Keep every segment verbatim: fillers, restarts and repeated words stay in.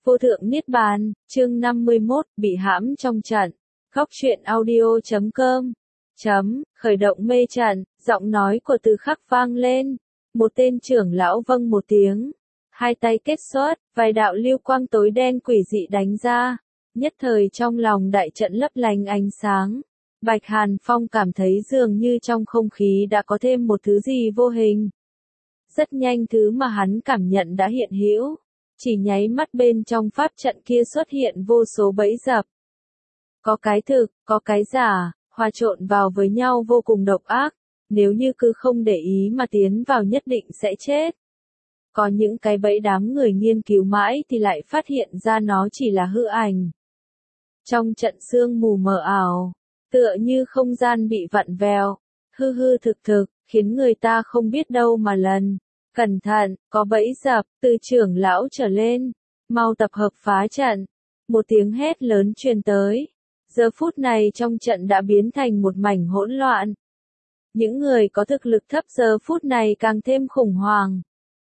Vô thượng Niết Bàn, chương năm mươi mốt, bị hãm trong trận. Góc truyện audio chấm com. Chấm, khởi động mê trận, giọng nói của Từ Khắc vang lên. Một tên trưởng lão vâng một tiếng. Hai tay kết xuất, vài đạo lưu quang tối đen quỷ dị đánh ra. Nhất thời trong lòng đại trận lấp lánh ánh sáng. Bạch Hàn Phong cảm thấy dường như trong không khí đã có thêm một thứ gì vô hình. Rất nhanh thứ mà hắn cảm nhận đã hiện hữu. Chỉ nháy mắt bên trong pháp trận kia xuất hiện vô số bẫy dập. Có cái thực, có cái giả, hòa trộn vào với nhau vô cùng độc ác, nếu như cứ không để ý mà tiến vào nhất định sẽ chết. Có những cái bẫy đám người nghiên cứu mãi thì lại phát hiện ra nó chỉ là hư ảnh. Trong trận sương mù mờ ảo, tựa như không gian bị vặn vẹo, hư hư thực thực, khiến người ta không biết đâu mà lần. Cẩn thận, có bẫy dập, từ trưởng lão trở lên, mau tập hợp phá trận. Một tiếng hét lớn truyền tới. Giờ phút này trong trận đã biến thành một mảnh hỗn loạn. Những người có thực lực thấp giờ phút này càng thêm khủng hoảng.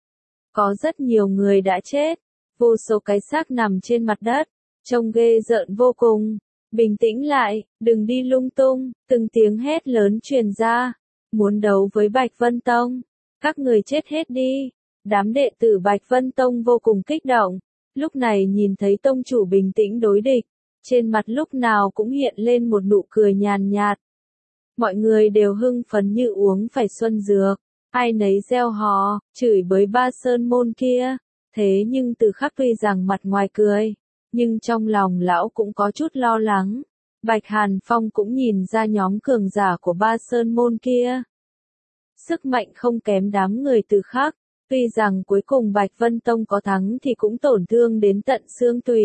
Có rất nhiều người đã chết, vô số cái xác nằm trên mặt đất, trông ghê rợn vô cùng. Bình tĩnh lại, đừng đi lung tung, từng tiếng hét lớn truyền ra. Muốn đấu với Bạch Vân Tông. Các người chết hết đi. Đám đệ tử Bạch Vân Tông vô cùng kích động. Lúc này nhìn thấy tông chủ bình tĩnh đối địch. Trên mặt lúc nào cũng hiện lên một nụ cười nhàn nhạt. Mọi người đều hưng phấn như uống phải xuân dược. Ai nấy reo hò, chửi bới ba sơn môn kia. Thế nhưng Từ Khắc tuy rằng mặt ngoài cười. Nhưng trong lòng lão cũng có chút lo lắng. Bạch Hàn Phong cũng nhìn ra nhóm cường giả của ba sơn môn kia. Sức mạnh không kém đám người Từ Khắc, tuy rằng cuối cùng Bạch Vân Tông có thắng thì cũng tổn thương đến tận xương tủy.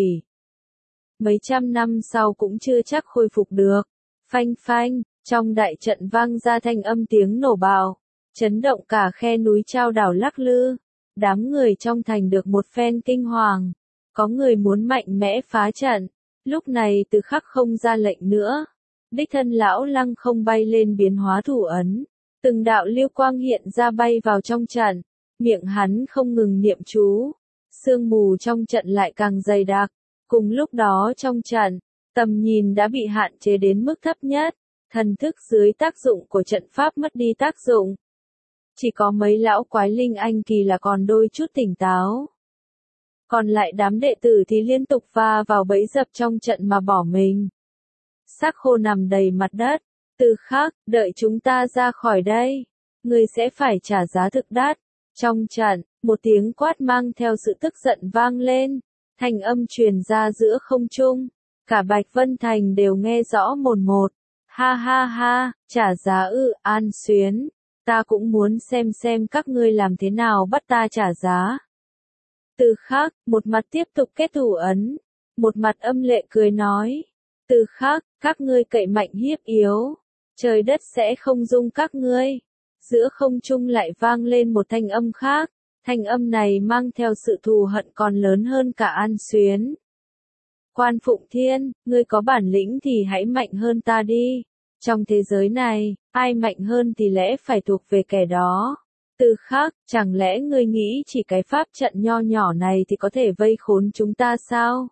Mấy trăm năm sau cũng chưa chắc khôi phục được. Phanh phanh, trong đại trận vang ra thanh âm tiếng nổ bạo, chấn động cả khe núi chao đảo lắc lư. Đám người trong thành được một phen kinh hoàng, có người muốn mạnh mẽ phá trận. Lúc này Từ Khắc không ra lệnh nữa, đích thân lão Lăng không bay lên biến hóa thủ ấn. Từng đạo lưu quang hiện ra bay vào trong trận, miệng hắn không ngừng niệm chú, sương mù trong trận lại càng dày đặc. Cùng lúc đó trong trận, tầm nhìn đã bị hạn chế đến mức thấp nhất, thần thức dưới tác dụng của trận pháp mất đi tác dụng. Chỉ có mấy lão quái linh anh kỳ là còn đôi chút tỉnh táo. Còn lại đám đệ tử thì liên tục va vào bẫy dập trong trận mà bỏ mình. Xác khô nằm đầy mặt đất. Từ Khắc, đợi chúng ta ra khỏi đây, người sẽ phải trả giá thực đắt. Trong trận, một tiếng quát mang theo sự tức giận vang lên, thanh âm truyền ra giữa không trung, cả Bạch Vân Thành đều nghe rõ mồn một. Ha ha ha, trả giá ư, An Xuyến, ta cũng muốn xem xem các ngươi làm thế nào bắt ta trả giá. Từ Khắc, một mặt tiếp tục kết thủ ấn, một mặt âm lệ cười nói. Từ Khắc, các ngươi cậy mạnh hiếp yếu. Trời đất sẽ không dung các ngươi. Giữa không trung lại vang lên một thanh âm khác. Thanh âm này mang theo sự thù hận còn lớn hơn cả An Xuyến. Quan Phụng Thiên, ngươi có bản lĩnh thì hãy mạnh hơn ta đi. Trong thế giới này, ai mạnh hơn thì lẽ phải thuộc về kẻ đó. Từ Khắc, chẳng lẽ ngươi nghĩ chỉ cái pháp trận nho nhỏ này thì có thể vây khốn chúng ta sao?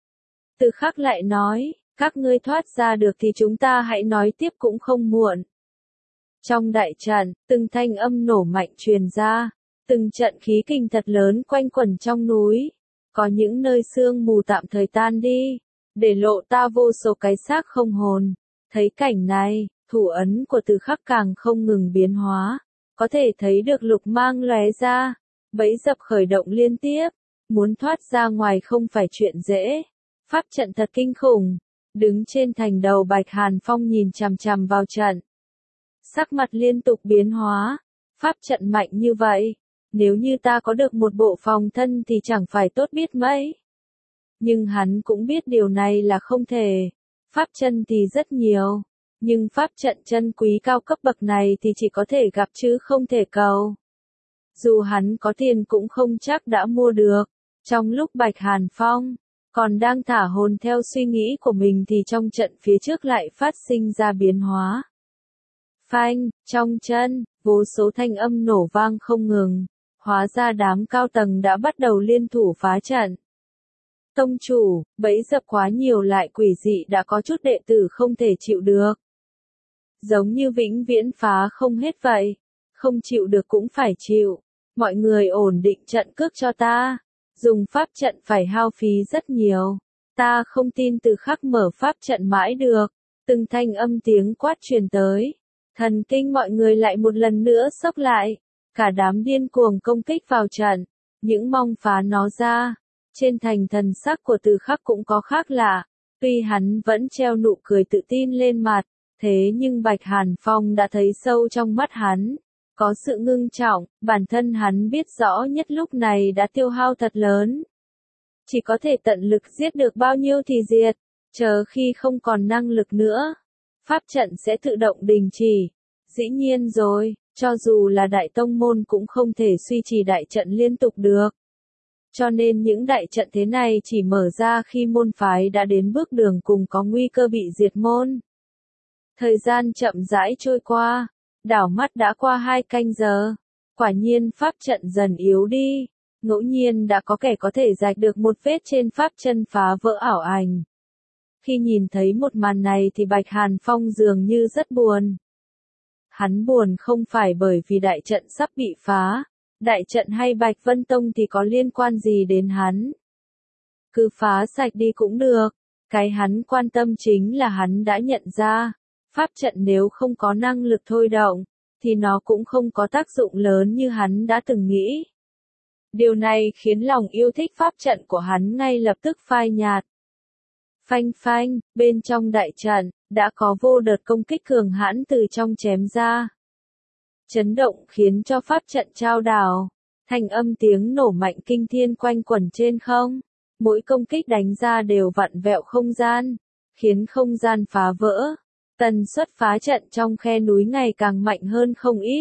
Từ Khắc lại nói. Các ngươi thoát ra được thì chúng ta hãy nói tiếp cũng không muộn. Trong đại trận, từng thanh âm nổ mạnh truyền ra, từng trận khí kình thật lớn quanh quẩn trong núi. Có những nơi sương mù tạm thời tan đi, để lộ ta vô số cái xác không hồn. Thấy cảnh này, thủ ấn của Từ Khắc càng không ngừng biến hóa, có thể thấy được lục mang lóe ra, bẫy dập khởi động liên tiếp, muốn thoát ra ngoài không phải chuyện dễ. Pháp trận thật kinh khủng. Đứng trên thành đầu Bạch Hàn Phong nhìn chằm chằm vào trận. Sắc mặt liên tục biến hóa. Pháp trận mạnh như vậy. Nếu như ta có được một bộ phòng thân thì chẳng phải tốt biết mấy. Nhưng hắn cũng biết điều này là không thể. Pháp chân thì rất nhiều. Nhưng pháp trận chân quý cao cấp bậc này thì chỉ có thể gặp chứ không thể cầu. Dù hắn có tiền cũng không chắc đã mua được. Trong lúc Bạch Hàn Phong còn đang thả hồn theo suy nghĩ của mình thì trong trận phía trước lại phát sinh ra biến hóa. Phanh, trong chân, vô số thanh âm nổ vang không ngừng, hóa ra đám cao tầng đã bắt đầu liên thủ phá trận. Tông chủ, bẫy dập quá nhiều lại quỷ dị đã có chút đệ tử không thể chịu được. Giống như vĩnh viễn phá không hết vậy. Không chịu được cũng phải chịu. Mọi người ổn định trận cước cho ta. Dùng pháp trận phải hao phí rất nhiều. Ta không tin Từ Khắc mở pháp trận mãi được. Từng thanh âm tiếng quát truyền tới. Thần kinh mọi người lại một lần nữa sốc lại. Cả đám điên cuồng công kích vào trận. Những mong phá nó ra. Trên thành thần sắc của Từ Khắc cũng có khác lạ. Tuy hắn vẫn treo nụ cười tự tin lên mặt. Thế nhưng Bạch Hàn Phong đã thấy sâu trong mắt hắn. Có sự ngưng trọng, bản thân hắn biết rõ nhất lúc này đã tiêu hao thật lớn. Chỉ có thể tận lực giết được bao nhiêu thì diệt, chờ khi không còn năng lực nữa. Pháp trận sẽ tự động đình chỉ. Dĩ nhiên rồi, cho dù là đại tông môn cũng không thể duy trì đại trận liên tục được. Cho nên những đại trận thế này chỉ mở ra khi môn phái đã đến bước đường cùng có nguy cơ bị diệt môn. Thời gian chậm rãi trôi qua, đảo mắt đã qua hai canh giờ. Quả nhiên pháp trận dần yếu đi, ngẫu nhiên đã có kẻ có thể rạch được một vết trên pháp chân phá vỡ ảo ảnh. Khi nhìn thấy một màn này thì Bạch Hàn Phong dường như rất buồn. Hắn buồn không phải bởi vì đại trận sắp bị phá, đại trận hay Bạch Vân Tông thì có liên quan gì đến hắn. Cứ phá sạch đi cũng được, cái hắn quan tâm chính là hắn đã nhận ra. Pháp trận nếu không có năng lực thôi động, thì nó cũng không có tác dụng lớn như hắn đã từng nghĩ. Điều này khiến lòng yêu thích pháp trận của hắn ngay lập tức phai nhạt. Phanh phanh, bên trong đại trận, đã có vô đợt công kích cường hãn từ trong chém ra. Chấn động khiến cho pháp trận trao đảo, thanh âm tiếng nổ mạnh kinh thiên quanh quẩn trên không. Mỗi công kích đánh ra đều vặn vẹo không gian, khiến không gian phá vỡ. Tần suất phá trận trong khe núi ngày càng mạnh hơn không ít.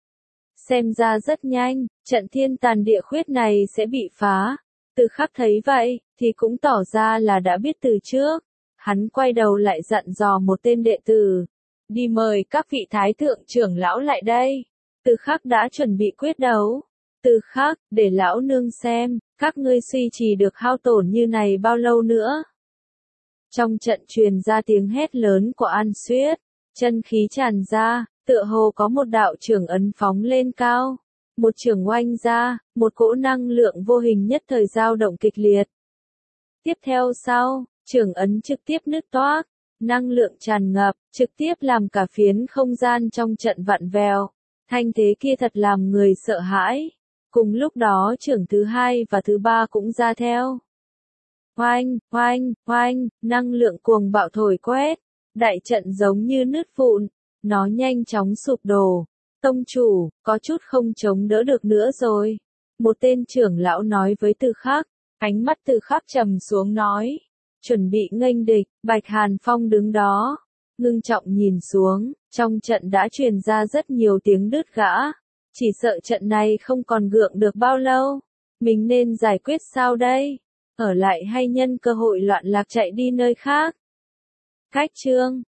Xem ra rất nhanh, trận thiên tàn địa khuyết này sẽ bị phá. Từ Khắc thấy vậy, thì cũng tỏ ra là đã biết từ trước. Hắn quay đầu lại dặn dò một tên đệ tử. Đi mời các vị thái thượng trưởng lão lại đây. Từ Khắc đã chuẩn bị quyết đấu. Từ Khắc, để lão nương xem, các ngươi suy trì được hao tổn như này bao lâu nữa. Trong trận truyền ra tiếng hét lớn của An Xuyết, chân khí tràn ra, tựa hồ có một đạo trưởng ấn phóng lên cao. Một trường oanh ra, một cỗ năng lượng vô hình nhất thời dao động kịch liệt. Tiếp theo sau, trường ấn trực tiếp nứt toác, năng lượng tràn ngập, trực tiếp làm cả phiến không gian trong trận vặn vẹo. Thanh thế kia thật làm người sợ hãi. Cùng lúc đó trường thứ hai và thứ ba cũng ra theo. Oanh, oanh, oanh, năng lượng cuồng bạo thổi quét, đại trận giống như nứt vụn, nó nhanh chóng sụp đổ. Tông chủ, có chút không chống đỡ được nữa rồi. Một tên trưởng lão nói với Từ Khắc, ánh mắt Từ Khắc trầm xuống nói, chuẩn bị nghênh địch. Bạch Hàn Phong đứng đó, ngưng trọng nhìn xuống, trong trận đã truyền ra rất nhiều tiếng đứt gã. Chỉ sợ trận này không còn gượng được bao lâu. Mình nên giải quyết sao đây? Ở lại hay nhân cơ hội loạn lạc chạy đi nơi khác? Cách chương